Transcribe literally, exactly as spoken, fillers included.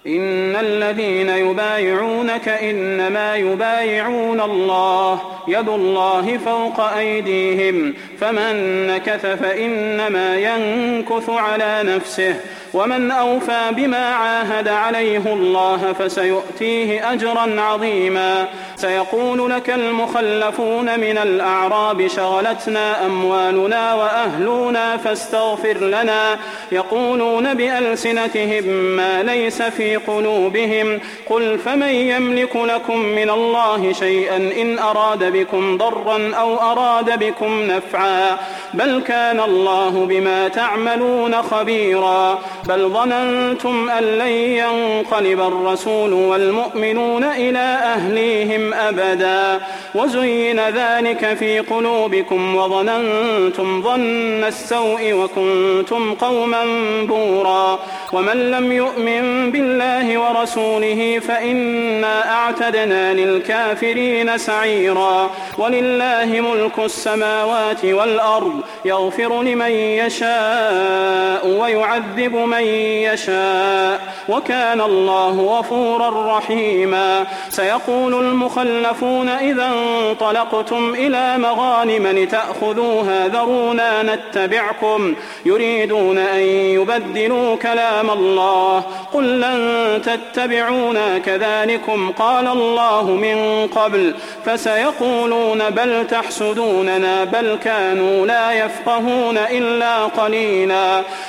إن الذين يبايعونك إنما يبايعون الله يد الله فوق أيديهم فمن نكث فإنما ينكث على نفسه ومن أوفى بما عاهد عليه الله فسيؤتيه أجرا عظيما. سيقول لك المخلفون من الأعراب شغلتنا أموالنا وأهلنا فاستغفر لنا يقولون بألسنتهم ما ليس في قلوبهم قل فمن يملك لكم من الله شيئا إن أراد بكم ضرا أو أراد بكم نفعا بل كان الله بما تعملون خبيرا. بل ظننتم أن لن ينقلب الرسول والمؤمنون إلى أهليهم أبدا وزين ذلك في قلوبكم وظننتم ظن السوء وكنتم قوما بورا. ومن لم يؤمن بالله ورسوله فإنا أعتدنا للكافرين سعيرا. ولله ملك السماوات والأرض يغفر لمن يشاء ويعذب من يشاء وكان الله غفورا رحيما. سيقول المخلفون إذا انطلقتم إلى مغانم لتأخذوها ذرونا نتبعكم يريدون أن يبدلوا كلام الله قل لن تتبعونا كذلكم قال الله من قبل فسيقولون بل تحسدوننا بل كانوا لا يفقهون إلا قليلا.